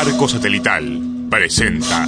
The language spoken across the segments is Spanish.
Farco Satelital presenta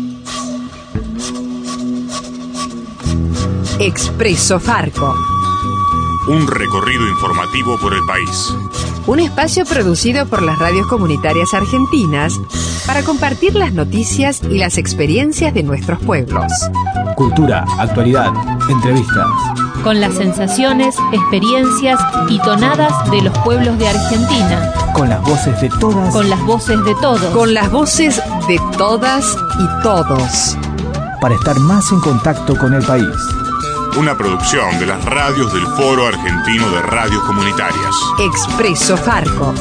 Expreso Farco. Un recorrido informativo por el país. Un espacio producido por las radios comunitarias argentinas para compartir las noticias y las experiencias de nuestros pueblos. Cultura, actualidad, entrevistas. Con las sensaciones, experiencias y tonadas de los pueblos de Argentina. Con las voces de todas. Con las voces de todos. Con las voces de todas y todos. Para estar más en contacto con el país. Una producción de las radios del Foro Argentino de Radios Comunitarias. Expreso Farco.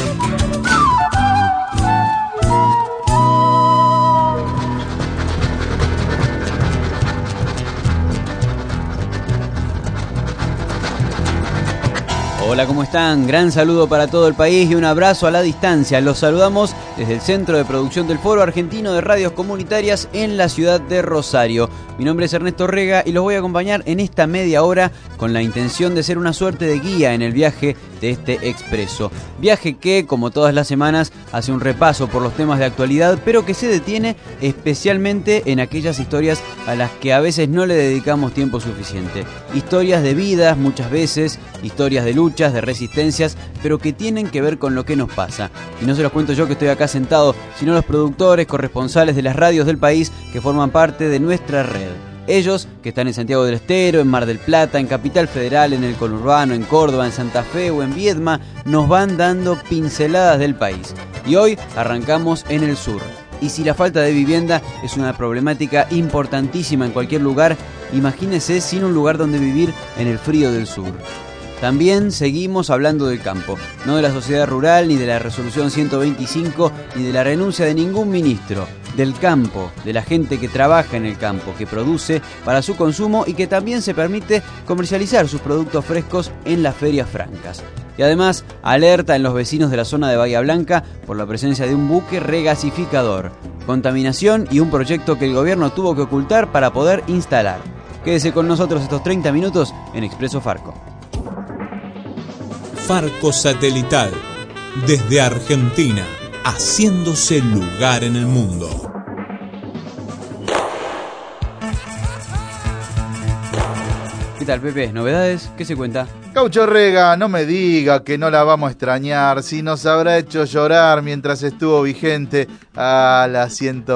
Hola, ¿cómo están? Gran saludo para todo el país y un abrazo a la distancia. Los saludamos desde el Centro de Producción del Foro Argentino de Radios Comunitarias en la ciudad de Rosario. Mi nombre es Ernesto Rega y los voy a acompañar en esta media hora con la intención de ser una suerte de guía en el viaje de este expreso. Viaje que, como todas las semanas, hace un repaso por los temas de actualidad, pero que se detiene especialmente en aquellas historias a las que a veces no le dedicamos tiempo suficiente. Historias de vidas, muchas veces, historias de luchas, de resistencias, pero que tienen que ver con lo que nos pasa. Y no se los cuento yo que estoy acá sentado, sino los productores, corresponsales de las radios del país que forman parte de nuestra red. Ellos, que están en Santiago del Estero, en Mar del Plata, en Capital Federal, en el conurbano, en Córdoba, en Santa Fe o en Viedma, nos van dando pinceladas del país. Y hoy arrancamos en el sur. Y si la falta de vivienda es una problemática importantísima en cualquier lugar, imagínese sin un lugar donde vivir en el frío del sur. También seguimos hablando del campo, no de la sociedad rural, ni de la resolución 125, ni de la renuncia de ningún ministro. Del campo, de la gente que trabaja en el campo, que produce para su consumo y que también se permite comercializar sus productos frescos en las ferias francas. Y además, alerta en los vecinos de la zona de Bahía Blanca por la presencia de un buque regasificador. Contaminación y un proyecto que el gobierno tuvo que ocultar para poder instalar. Quédese con nosotros estos 30 minutos en Expreso Farco. Farco Satelital, desde Argentina, haciéndose lugar en el mundo. ¿Qué tal, Pepe? ¿Novedades? ¿Qué se cuenta? Caucho Rega, no me diga que no la vamos a extrañar, si nos habrá hecho llorar mientras estuvo vigente a la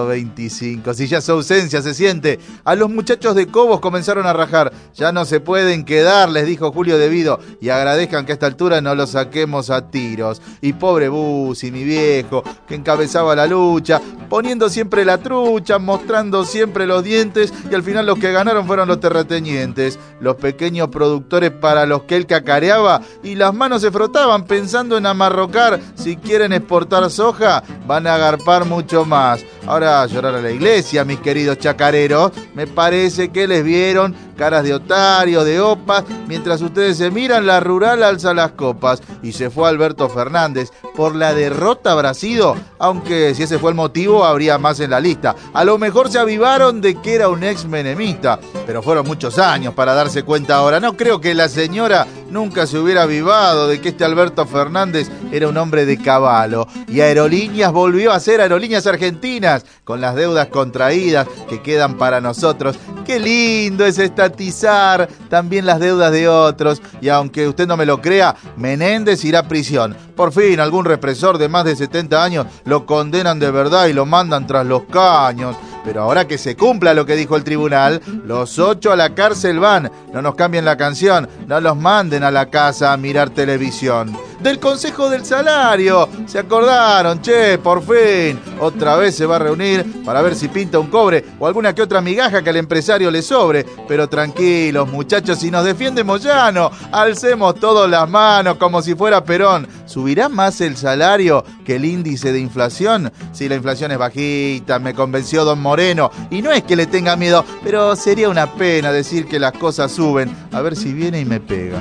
125. Si ya su ausencia se siente, a los muchachos de Cobos comenzaron a rajar. Ya no se pueden quedar, les dijo Julio Devido, y agradezcan que a esta altura no los saquemos a tiros. Y pobre Busi, mi viejo, que encabezaba la lucha, poniendo siempre la trucha, mostrando siempre los dientes, y al final los que ganaron fueron los terratenientes, los pequeños productores para los que él cacareaba, y las manos se frotaban pensando en amarrocar. Si quieren exportar soja, van a agarpar mucho más. Ahora a llorar a la iglesia, mis queridos chacareros. Me parece que les vieron caras de otario, de opas. Mientras ustedes se miran, la rural alza las copas. Y se fue Alberto Fernández. Por la derrota habrá sido, aunque si ese fue el motivo, habría más en la lista. A lo mejor se avivaron de que era un ex menemista, pero fueron muchos años para darse cuenta ahora. No creo que la señora nunca se hubiera avivado de que este Alberto Fernández era un hombre de caballo. Y Aerolíneas volvió a ser Aerolíneas Argentinas, con las deudas contraídas que quedan para nosotros. Qué lindo es estatizar también las deudas de otros. Y aunque usted no me lo crea, Menéndez irá a prisión. Por fin, algún represor de más de 70 años lo condenan de verdad y lo mandan tras los caños. Pero ahora que se cumpla lo que dijo el tribunal, los 8 a la cárcel van. No nos cambien la canción, no los manden a la casa a mirar televisión. Del Consejo del Salario, se acordaron, che, por fin. Otra vez se va a reunir para ver si pinta un cobre o alguna que otra migaja que al empresario le sobre. Pero tranquilos, muchachos, si nos defiende Moyano, alcemos todos las manos como si fuera Perón. ¿Subirá más el salario que el índice de inflación? Si la inflación es bajita, me convenció don Moreno. Y no es que le tenga miedo, pero sería una pena decir que las cosas suben. A ver si viene y me pega.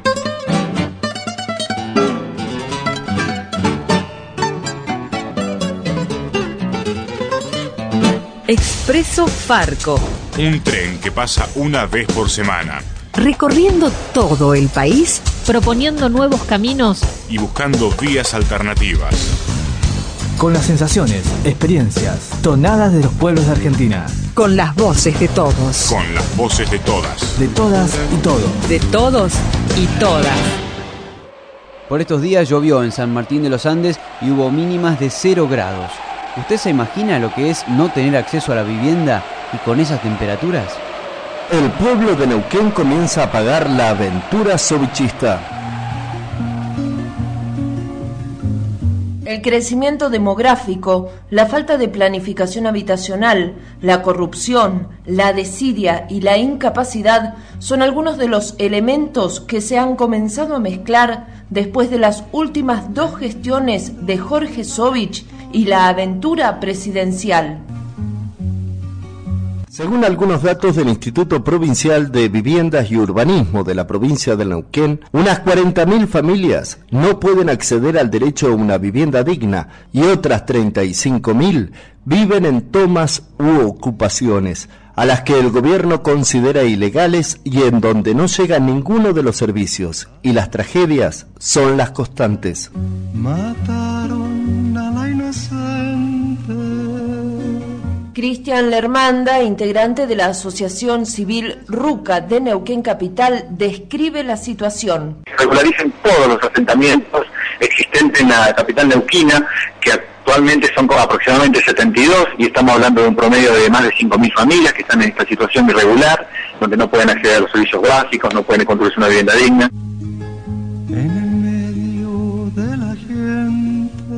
Expreso Farco. Un tren que pasa una vez por semana. Recorriendo todo el país, proponiendo nuevos caminos y buscando vías alternativas. Con las sensaciones, experiencias, tonadas de los pueblos de Argentina. Con las voces de todos. Con las voces de todas. De todas y todos. De todos y todas. Por estos días llovió en San Martín de los Andes y hubo mínimas de 0 grados. ¿Usted se imagina lo que es no tener acceso a la vivienda y con esas temperaturas? El pueblo de Neuquén comienza a pagar la aventura sovichista. El crecimiento demográfico, la falta de planificación habitacional, la corrupción, la desidia y la incapacidad son algunos de los elementos que se han comenzado a mezclar después de las últimas 2 gestiones de Jorge Sovich y la aventura presidencial. Según algunos datos del Instituto Provincial de Viviendas y Urbanismo de la provincia de Neuquén, unas 40.000 familias no pueden acceder al derecho a una vivienda digna y otras 35.000 viven en tomas u ocupaciones, a las que el gobierno considera ilegales y en donde no llega ninguno de los servicios, y las tragedias son las constantes. Mataron a la inocente. Cristian Lermanda, integrante de la Asociación Civil RUCA de Neuquén Capital, describe la situación. Regularicen todos los asentamientos existentes en la capital neuquina, que actualmente son aproximadamente 72, y estamos hablando de un promedio de más de 5.000 familias que están en esta situación irregular, donde no pueden acceder a los servicios básicos, no pueden construirse una vivienda digna. En el medio de la gente.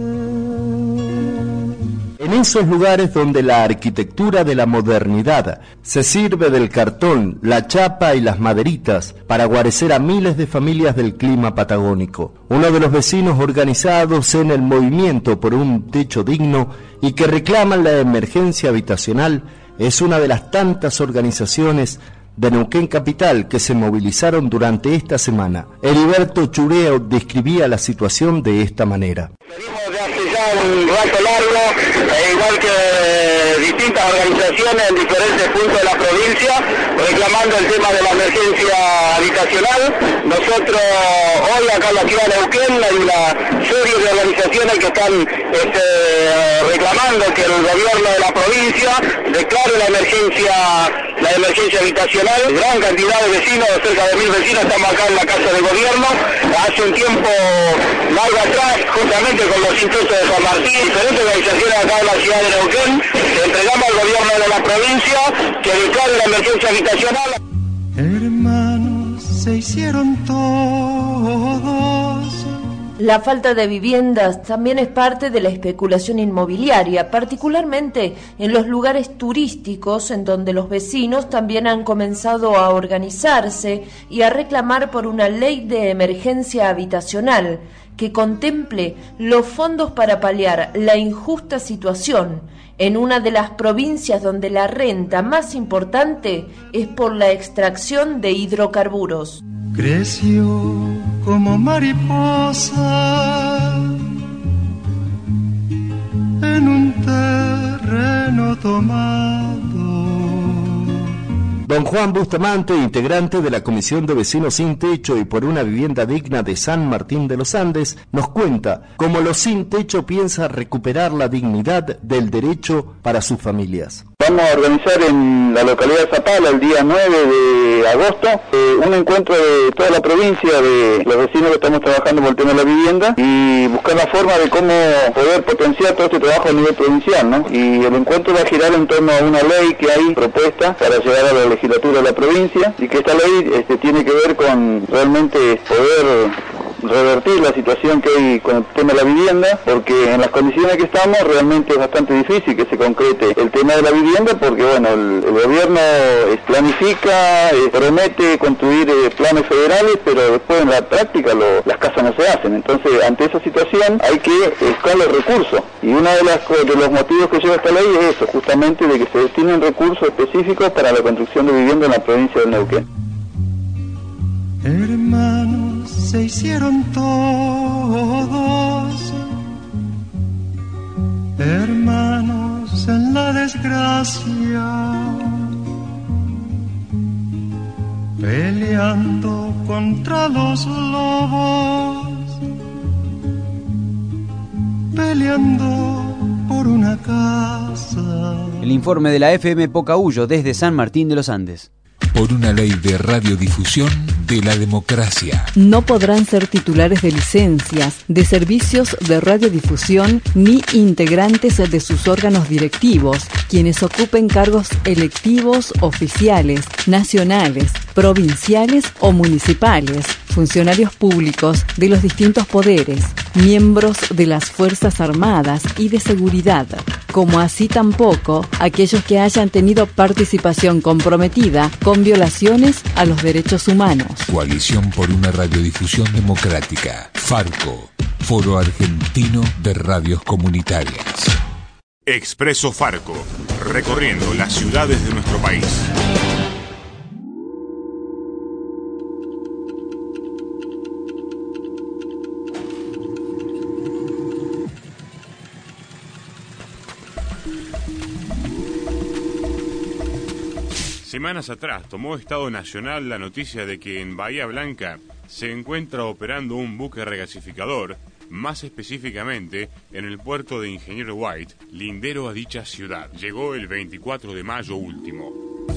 En esos lugares donde la arquitectura de la modernidad se sirve del cartón, la chapa y las maderitas para guarecer a miles de familias del clima patagónico. Uno de los vecinos organizados en el movimiento por un techo digno y que reclaman la emergencia habitacional es una de las tantas organizaciones de Neuquén Capital que se movilizaron durante esta semana. Heriberto Chureo describía la situación de esta manera. Venimos de hace ya un rato largo, igual que distintas organizaciones en diferentes puntos de la provincia, reclamando el tema de la emergencia habitacional. Nosotros hoy acá en la ciudad de Neuquén hay una serie de organizaciones que están reclamando que el gobierno de la provincia declare la emergencia habitacional. Gran cantidad de vecinos, cerca de 1.000 vecinos, estamos acá en la casa del gobierno. Hace un tiempo largo atrás, justamente con los intrusos de San Martín, diferentes organizaciones acá en la ciudad de Neuquén, entregamos al gobierno de la provincia que declare la emergencia habitacional. Hermanos, se hicieron todos. La falta de viviendas también es parte de la especulación inmobiliaria, particularmente en los lugares turísticos en donde los vecinos también han comenzado a organizarse y a reclamar por una ley de emergencia habitacional que contemple los fondos para paliar la injusta situación en una de las provincias donde la renta más importante es por la extracción de hidrocarburos. Creció como mariposa en un terreno tomado. Don Juan Bustamante, integrante de la Comisión de Vecinos Sin Techo y por una Vivienda Digna de San Martín de los Andes, nos cuenta cómo los sin techo piensa recuperar la dignidad del derecho para sus familias. Vamos a organizar en la localidad de Zapala el día 9 de agosto un encuentro de toda la provincia, de los vecinos que estamos trabajando por el tema de la vivienda, y buscar la forma de cómo poder potenciar todo este trabajo a nivel provincial, ¿no? Y el encuentro va a girar en torno a una ley que hay propuesta para llegar a la legislatura de la provincia, y que esta ley tiene que ver con realmente poder revertir la situación que hay con el tema de la vivienda, porque en las condiciones que estamos realmente es bastante difícil que se concrete el tema de la vivienda, porque bueno, el gobierno planifica, promete construir planes federales, pero después en la práctica las casas no se hacen. Entonces, ante esa situación hay que buscar los recursos, y uno de los motivos que lleva esta ley es eso, justamente de que se destinen recursos específicos para la construcción de vivienda en la provincia de Neuquén. Hermanos, se hicieron todos, hermanos en la desgracia, peleando contra los lobos, peleando por una casa. El informe de la FM Pocahuyo desde San Martín de los Andes. Por una ley de radiodifusión de la democracia. No podrán ser titulares de licencias, de servicios de radiodifusión, ni integrantes de sus órganos directivos, quienes ocupen cargos electivos oficiales, nacionales, provinciales o municipales, funcionarios públicos de los distintos poderes, miembros de las Fuerzas Armadas y de Seguridad, como así tampoco aquellos que hayan tenido participación comprometida con violaciones a los derechos humanos. Coalición por una radiodifusión democrática. Farco, Foro Argentino de Radios Comunitarias. Expreso Farco, recorriendo las ciudades de nuestro país. Semanas atrás tomó Estado Nacional la noticia de que en Bahía Blanca se encuentra operando un buque regasificador, más específicamente en el puerto de Ingeniero White, lindero a dicha ciudad. Llegó el 24 de mayo último.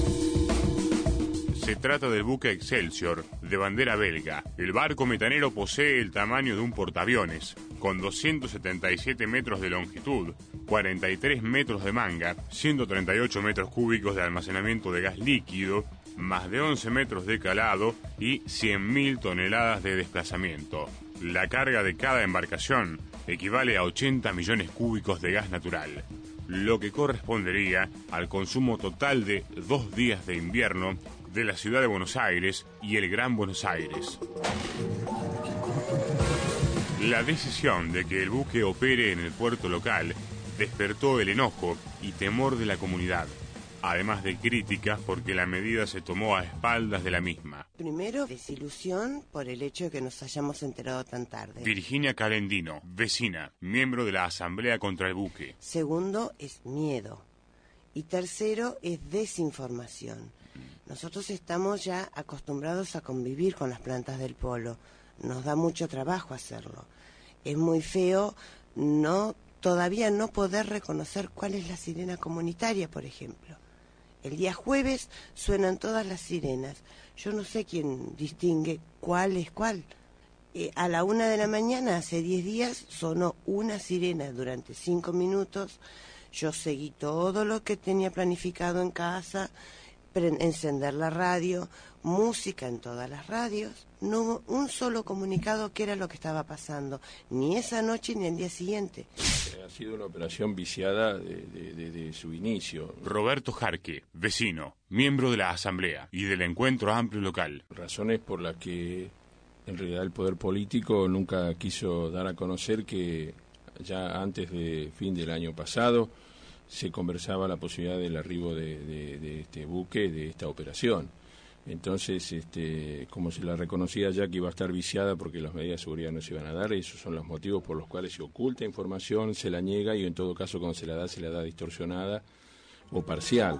Se trata del buque Excelsior, de bandera belga. El barco metanero posee el tamaño de un portaaviones, con 277 metros de longitud, 43 metros de manga, 138 metros cúbicos de almacenamiento de gas líquido, más de 11 metros de calado y 100.000 toneladas de desplazamiento. La carga de cada embarcación equivale a 80 millones cúbicos de gas natural, lo que correspondería al consumo total de 2 días de invierno de la ciudad de Buenos Aires y el Gran Buenos Aires. La decisión de que el buque opere en el puerto local despertó el enojo y temor de la comunidad, además de críticas porque la medida se tomó a espaldas de la misma. Primero, desilusión por el hecho de que nos hayamos enterado tan tarde. Virginia Calendino, vecina, miembro de la Asamblea contra el Buque. Segundo, es miedo. Y tercero, es desinformación. Nosotros estamos ya acostumbrados a convivir con las plantas del polo. Nos da mucho trabajo hacerlo. Es muy feo todavía no poder reconocer cuál es la sirena comunitaria, por ejemplo. El día jueves suenan todas las sirenas. Yo no sé quién distingue cuál es cuál. A la 1 de la mañana, hace 10 días, sonó una sirena durante 5 minutos. Yo seguí todo lo que tenía planificado en casa, encender la radio, música en todas las radios. No hubo un solo comunicado que era lo que estaba pasando, ni esa noche ni el día siguiente. Ha sido una operación viciada de su inicio. Roberto Jarque, vecino, miembro de la Asamblea y del Encuentro Amplio Local. Razones por las que en realidad el poder político nunca quiso dar a conocer que ya antes de fin del año pasado se conversaba la posibilidad del arribo de este buque, de esta operación. Entonces, como se la reconocía ya que iba a estar viciada porque las medidas de seguridad no se iban a dar, esos son los motivos por los cuales se oculta información, se la niega y en todo caso cuando se la da distorsionada o parcial.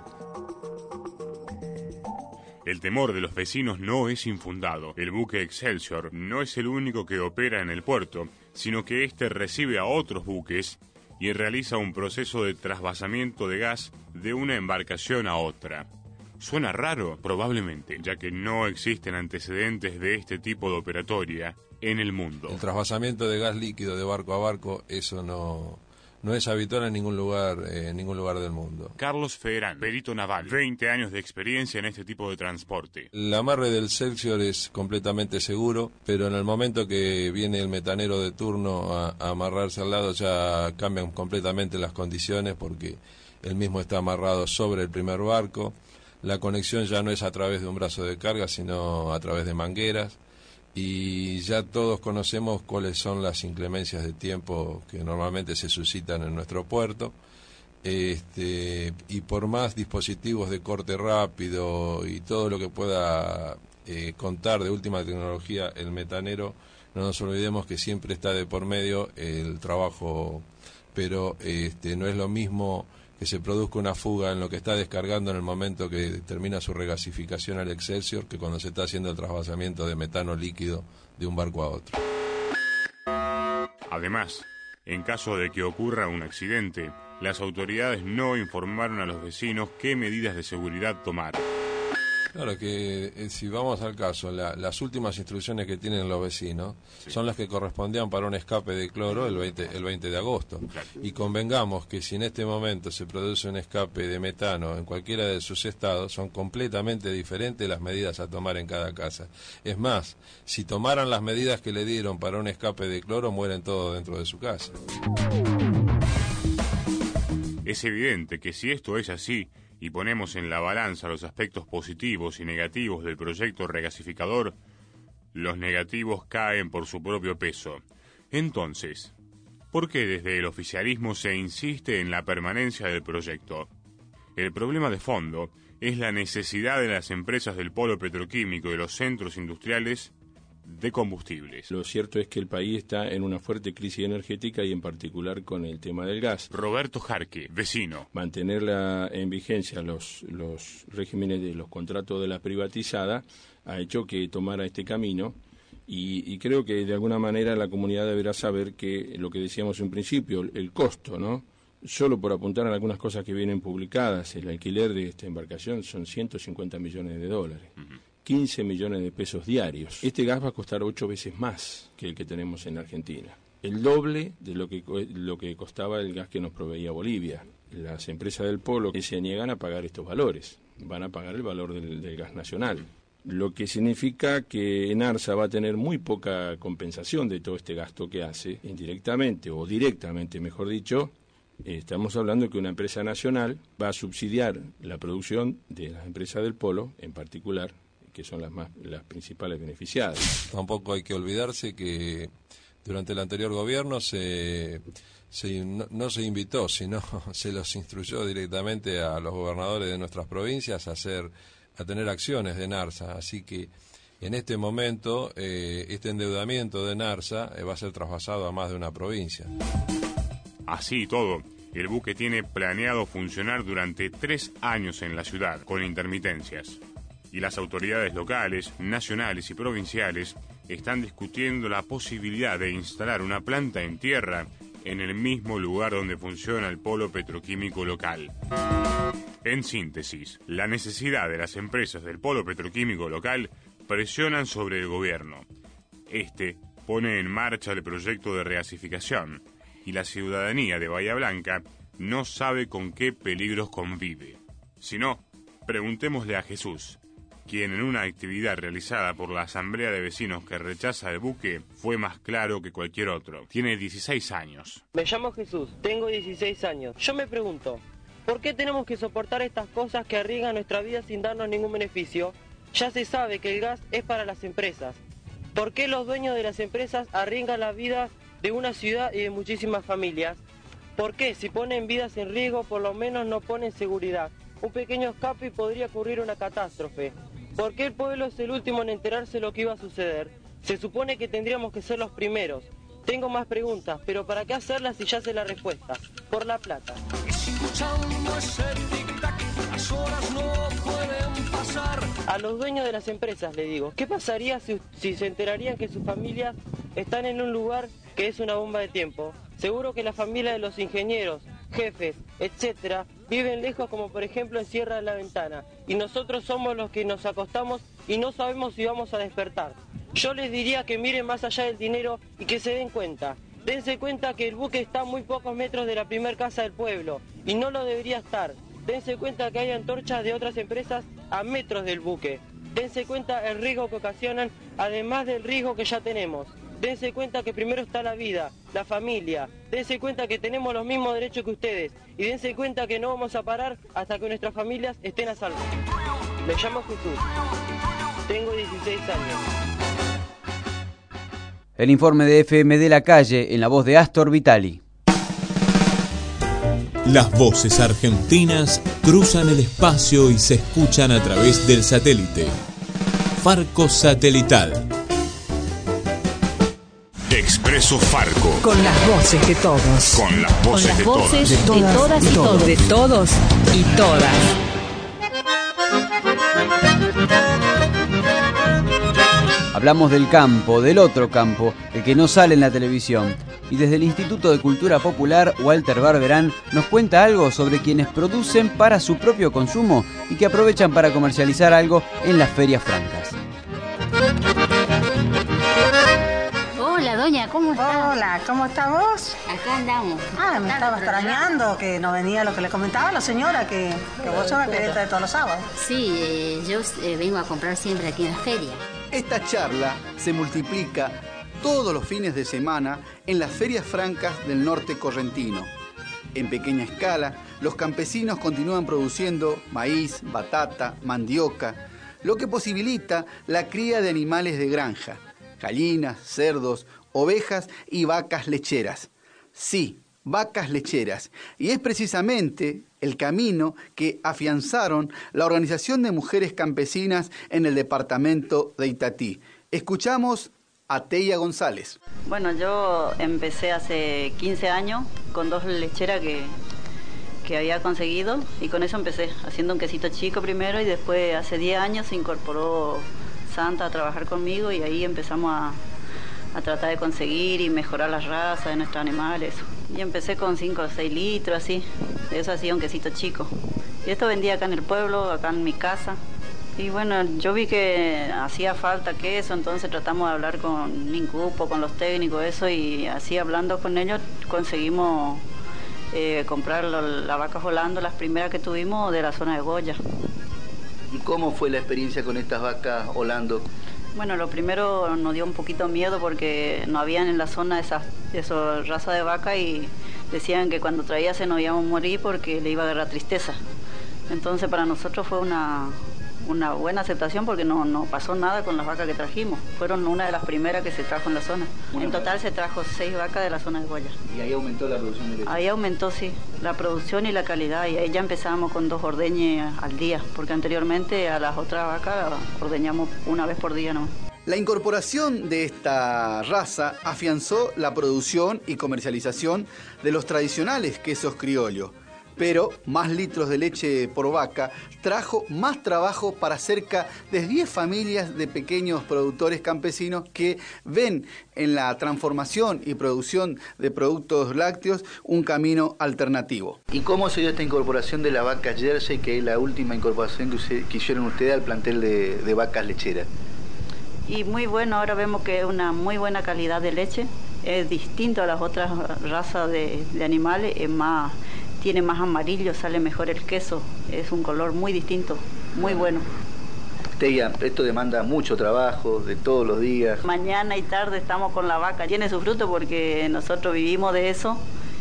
El temor de los vecinos no es infundado. El buque Excelsior no es el único que opera en el puerto, sino que este recibe a otros buques y realiza un proceso de trasvasamiento de gas de una embarcación a otra. ¿Suena raro? Probablemente, ya que no existen antecedentes de este tipo de operatoria en el mundo. El trasvasamiento de gas líquido de barco a barco, eso no es habitual en ningún lugar del mundo. Carlos Federán, perito naval, 20 años de experiencia en este tipo de transporte. El amarre del Excelsior es completamente seguro, pero en el momento que viene el metanero de turno a amarrarse al lado ya cambian completamente las condiciones porque él mismo está amarrado sobre el primer barco. La conexión ya no es a través de un brazo de carga, sino a través de mangueras. Y ya todos conocemos cuáles son las inclemencias de tiempo que normalmente se suscitan en nuestro puerto. Y por más dispositivos de corte rápido y todo lo que pueda contar de última tecnología el metanero, no nos olvidemos que siempre está de por medio el trabajo, pero no es lo mismo que se produzca una fuga en lo que está descargando en el momento que termina su regasificación al Excelsior que cuando se está haciendo el trasvasamiento de metano líquido de un barco a otro. Además, en caso de que ocurra un accidente, las autoridades no informaron a los vecinos qué medidas de seguridad tomar. Claro que si vamos al caso, las últimas instrucciones que tienen los vecinos son las que correspondían para un escape de cloro el 20 de agosto. Claro. Y convengamos que si en este momento se produce un escape de metano en cualquiera de sus estados, son completamente diferentes las medidas a tomar en cada casa. Es más, si tomaran las medidas que le dieron para un escape de cloro, mueren todos dentro de su casa. Es evidente que si esto es así, y ponemos en la balanza los aspectos positivos y negativos del proyecto regasificador, los negativos caen por su propio peso. Entonces, ¿por qué desde el oficialismo se insiste en la permanencia del proyecto? El problema de fondo es la necesidad de las empresas del polo petroquímico y de los centros industriales de combustibles. Lo cierto es que el país está en una fuerte crisis energética y en particular con el tema del gas. Roberto Jarque, vecino. Mantenerla en vigencia los regímenes de los contratos de la privatizada ha hecho que tomara este camino y creo que de alguna manera la comunidad deberá saber que lo que decíamos en principio, el costo, ¿no? Solo por apuntar a algunas cosas que vienen publicadas, el alquiler de esta embarcación son 150 millones de dólares. 15 millones de pesos diarios. Este gas va a costar 8 veces más que el que tenemos en Argentina. El doble de lo que costaba el gas que nos proveía Bolivia. Las empresas del polo que se niegan a pagar estos valores. Van a pagar el valor del gas nacional. Lo que significa que ENARSA va a tener muy poca compensación de todo este gasto que hace, indirectamente o directamente, mejor dicho. Estamos hablando de que una empresa nacional va a subsidiar la producción de las empresas del polo, en particular, que son las principales beneficiadas. Tampoco hay que olvidarse que durante el anterior gobierno no se invitó, sino se los instruyó directamente a los gobernadores de nuestras provincias a tener acciones de ENARSA. Así que en este momento este endeudamiento de ENARSA va a ser traspasado a más de una provincia. Así y todo, el buque tiene planeado funcionar durante 3 años en la ciudad, con intermitencias. Y las autoridades locales, nacionales y provinciales están discutiendo la posibilidad de instalar una planta en tierra en el mismo lugar donde funciona el polo petroquímico local. En síntesis, la necesidad de las empresas del polo petroquímico local presionan sobre el gobierno. Este pone en marcha el proyecto de regasificación y la ciudadanía de Bahía Blanca no sabe con qué peligros convive. Si no, preguntémosle a Jesús, quien en una actividad realizada por la Asamblea de Vecinos que rechaza el buque fue más claro que cualquier otro. Tiene 16 años. Me llamo Jesús, tengo 16 años. Yo me pregunto, ¿por qué tenemos que soportar estas cosas que arriesgan nuestra vida sin darnos ningún beneficio? Ya se sabe que el gas es para las empresas. ¿Por qué los dueños de las empresas arriesgan la vida de una ciudad y de muchísimas familias? ¿Por qué si ponen vidas en riesgo por lo menos no ponen seguridad? Un pequeño escape y podría ocurrir una catástrofe. ¿Por qué el pueblo es el último en enterarse de lo que iba a suceder? Se supone que tendríamos que ser los primeros. Tengo más preguntas, pero ¿para qué hacerlas si ya sé la respuesta? Por la plata. A los dueños de las empresas le digo, ¿qué pasaría si se enterarían que sus familias están en un lugar que es una bomba de tiempo? Seguro que la familia de los ingenieros, jefes, etcétera, viven lejos, como por ejemplo en Sierra de la Ventana, y nosotros somos los que nos acostamos y no sabemos si vamos a despertar. Yo les diría que miren más allá del dinero y que se den cuenta. Dense cuenta que el buque está a muy pocos metros de la primer casa del pueblo, y no lo debería estar. Dense cuenta que hay antorchas de otras empresas a metros del buque. Dense cuenta el riesgo que ocasionan, además del riesgo que ya tenemos. Dense cuenta que primero está la vida, la familia. Dense cuenta que tenemos los mismos derechos que ustedes. Y dense cuenta que no vamos a parar hasta que nuestras familias estén a salvo. Me llamo Jesús. Tengo 16 años. El informe de FM de la calle en la voz de Astor Vitali. Las voces argentinas cruzan el espacio y se escuchan a través del satélite. Farco Satelital. Expreso Farco. Con las voces de todos. Con las voces, de todas y todos. De todos y todas. Hablamos del campo, del otro campo, el que no sale en la televisión. Y desde el Instituto de Cultura Popular, Walter Barberán nos cuenta algo sobre quienes producen para su propio consumo y que aprovechan para comercializar algo en las ferias francas. Hola, doña, ¿cómo está? Hola, ¿cómo está vos? Acá andamos. Ah, me estaba extrañando que no venía lo que le comentaba la señora, que vos sos la clienta de todos los sábados. Sí, yo vengo a comprar siempre aquí en la feria. Esta charla se multiplica todos los fines de semana en las ferias francas del norte correntino. En pequeña escala, los campesinos continúan produciendo maíz, batata, mandioca, lo que posibilita la cría de animales de granja, gallinas, cerdos, ovejas y vacas lecheras. Sí, vacas lecheras. Y es precisamente el camino que afianzaron la Organización de Mujeres Campesinas en el departamento de Itatí. Escuchamos a Teia González. Bueno, yo empecé hace 15 años con 2 lecheras que había conseguido y con eso empecé, haciendo un quesito chico primero y después hace 10 años se incorporó Santa a trabajar conmigo y ahí empezamos a tratar de conseguir y mejorar las razas de nuestros animales. Y empecé con 5 o 6 litros, así, de eso hacía un quesito chico. Y esto vendía acá en el pueblo, acá en mi casa. Y bueno, yo vi que hacía falta queso, entonces tratamos de hablar con Nincupo, con los técnicos, eso, y así hablando con ellos conseguimos comprar las vacas Holando, las primeras que tuvimos de la zona de Goya. ¿Y cómo fue la experiencia con estas vacas Holando? Bueno, lo primero nos dio un poquito miedo porque no habían en la zona esas razas de vaca y decían que cuando traía se nos íbamos a morir porque le iba a agarrar tristeza. Entonces para nosotros fue una buena aceptación porque no pasó nada con las vacas que trajimos. Fueron una de las primeras que se trajo en la zona. En total se trajo 6 vacas de la zona de Goya. ¿Y ahí aumentó la producción de leche? Ahí aumentó, sí, la producción y la calidad. Y ahí ya empezábamos con 2 ordeñes al día, porque anteriormente a las otras vacas ordeñamos una vez por día, ¿no? La incorporación de esta raza afianzó la producción y comercialización de los tradicionales quesos criollos. Pero más litros de leche por vaca trajo más trabajo para cerca de 10 familias de pequeños productores campesinos que ven en la transformación y producción de productos lácteos un camino alternativo. ¿Y cómo se dio esta incorporación de la vaca Jersey, que es la última incorporación que hicieron ustedes al plantel de vacas lecheras? Y muy bueno, ahora vemos que es una muy buena calidad de leche, es distinto a las otras razas de animales, es más... Tiene más amarillo, sale mejor el queso, es un color muy distinto, muy bueno. Teia, esto demanda mucho trabajo de todos los días. Mañana y tarde estamos con la vaca, tiene su fruto porque nosotros vivimos de eso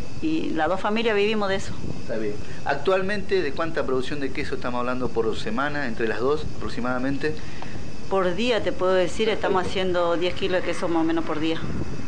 y las 2 familias vivimos de eso. Está bien. Actualmente, ¿de cuánta producción de queso estamos hablando por semana, entre las 2 aproximadamente? Por día te puedo decir, estamos haciendo 10 kilos de queso más o menos por día.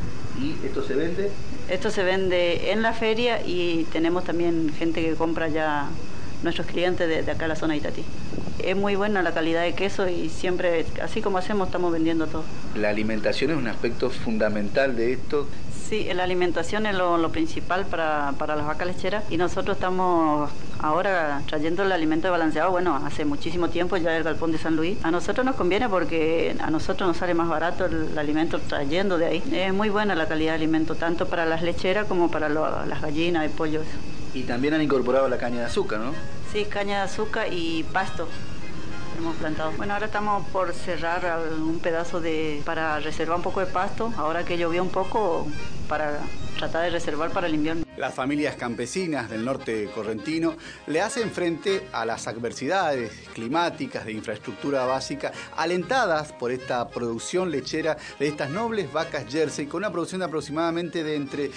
¿Y esto se vende? Esto se vende en la feria y tenemos también gente que compra ya, nuestros clientes de acá a la zona de Itatí. Es muy buena la calidad de queso y siempre, así como hacemos, estamos vendiendo todo. ¿La alimentación es un aspecto fundamental de esto? Sí, la alimentación es lo principal para las vacas lecheras y nosotros estamos ahora trayendo el alimento balanceado, bueno, hace muchísimo tiempo ya del galpón de San Luis. A nosotros nos conviene porque a nosotros nos sale más barato el alimento trayendo de ahí. Es muy buena la calidad de alimento, tanto para las lecheras como para las gallinas y pollos. Y también han incorporado la caña de azúcar, ¿no? Sí, caña de azúcar y pasto. Hemos plantado. Bueno, ahora estamos por cerrar un pedazo para reservar un poco de pasto, ahora que llovió un poco, para tratar de reservar para el invierno. Las familias campesinas del norte correntino le hacen frente a las adversidades climáticas de infraestructura básica, alentadas por esta producción lechera de estas nobles vacas Jersey, con una producción de aproximadamente de entre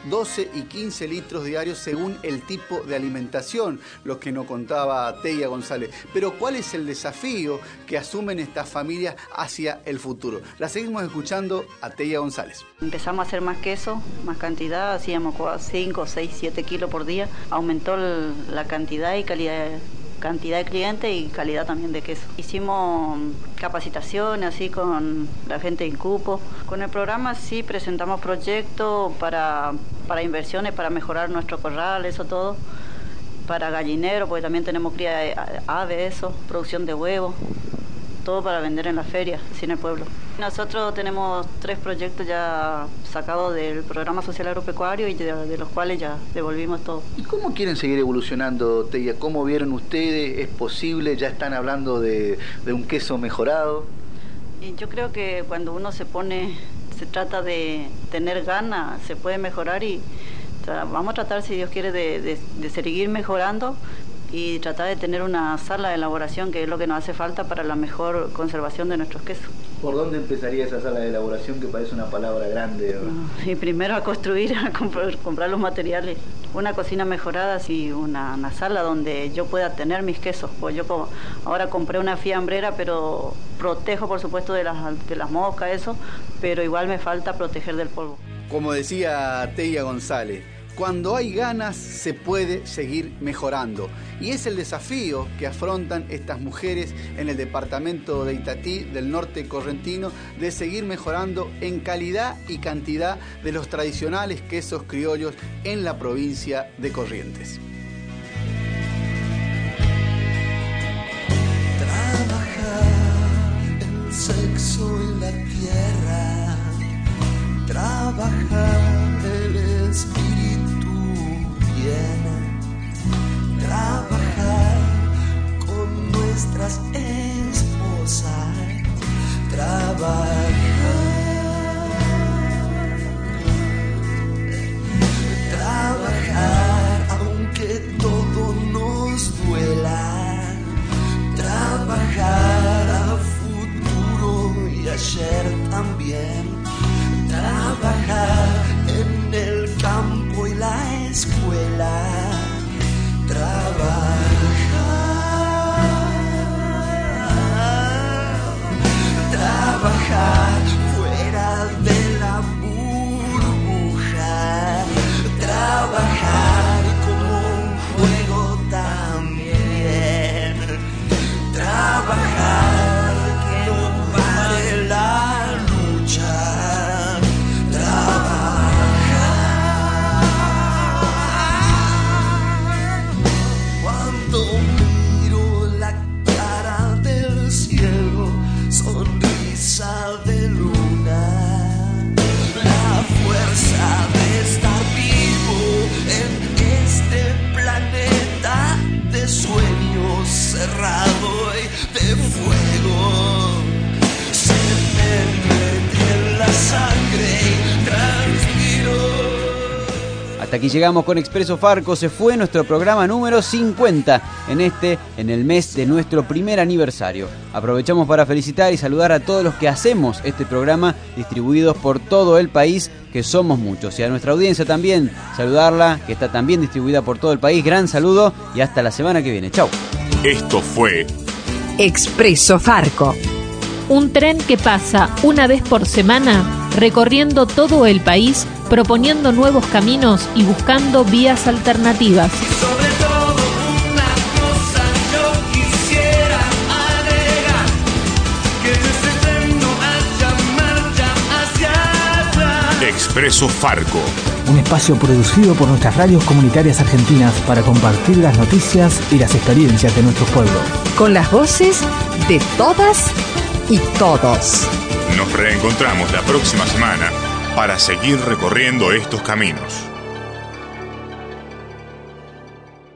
12 y 15 litros diarios según el tipo de alimentación, lo que nos contaba Teia González. Pero ¿cuál es el desafío que asumen estas familias hacia el futuro? La seguimos escuchando a Teia González. Empezamos a hacer más queso, más cantidad, hacíamos 5, 6, 7 kilos por día. Aumentó la cantidad y calidad de clientes y calidad también de queso. Hicimos capacitaciones así con la gente de Incupo. Con el programa sí presentamos proyectos para inversiones, para mejorar nuestro corral, eso todo. Para gallinero, porque también tenemos cría de aves, eso, producción de huevos. todo para vender en la feria, así en el pueblo. Nosotros tenemos 3 proyectos ya sacados del programa social agropecuario y de los cuales ya devolvimos todo. ¿Y cómo quieren seguir evolucionando, Teia? ¿Cómo vieron ustedes? ¿Es posible? ¿Ya están hablando de un queso mejorado? Y yo creo que cuando uno se trata de tener ganas, se puede mejorar y vamos a tratar, si Dios quiere, de seguir mejorando y tratar de tener una sala de elaboración, que es lo que nos hace falta para la mejor conservación de nuestros quesos. ¿Por dónde empezaría esa sala de elaboración, que parece una palabra grande? Y primero a construir, a comprar los materiales, una cocina mejorada y una sala donde yo pueda tener mis quesos. Pues yo ahora compré una fiambrera, pero protejo por supuesto de las moscas, eso, pero igual me falta proteger del polvo. Como decía Teia González, cuando hay ganas se puede seguir mejorando. Y es el desafío que afrontan estas mujeres en el departamento de Itatí, del norte correntino, de seguir mejorando en calidad y cantidad de los tradicionales quesos criollos en la provincia de Corrientes. Trabajar el sexo y la tierra, trabajar el espíritu bien, trabajar con nuestras esposas, trabajar aunque todo nos duela, trabajar a futuro y ayer también, trabajar en el campo y la escuela, trabajar fuera de la burbuja, trabajar como un juego también, trabajar que no pare la lucha, trabajar. Cuando miro la cara del cielo, sonrisa de luna, la fuerza de estar vivo en este planeta de sueños cerrado y de fuego, se me mete en la sangre y transpiro. Hasta aquí llegamos con Expreso Farco. Se fue nuestro programa número 50 en el mes de nuestro primer aniversario. Aprovechamos para felicitar y saludar a todos los que hacemos este programa, distribuidos por todo el país, que somos muchos. Y a nuestra audiencia también, saludarla, que está también distribuida por todo el país. Gran saludo y hasta la semana que viene. Chau. Esto fue Expreso Farco. Un tren que pasa una vez por semana, recorriendo todo el país, proponiendo nuevos caminos y buscando vías alternativas. Sobre todo una cosa yo quisiera agregar, que en ese tren no haya marcha hacia allá. Expreso Farco. Un espacio producido por nuestras radios comunitarias argentinas para compartir las noticias y las experiencias de nuestros pueblos. Con las voces de todas y todos. Nos reencontramos la próxima semana para seguir recorriendo estos caminos.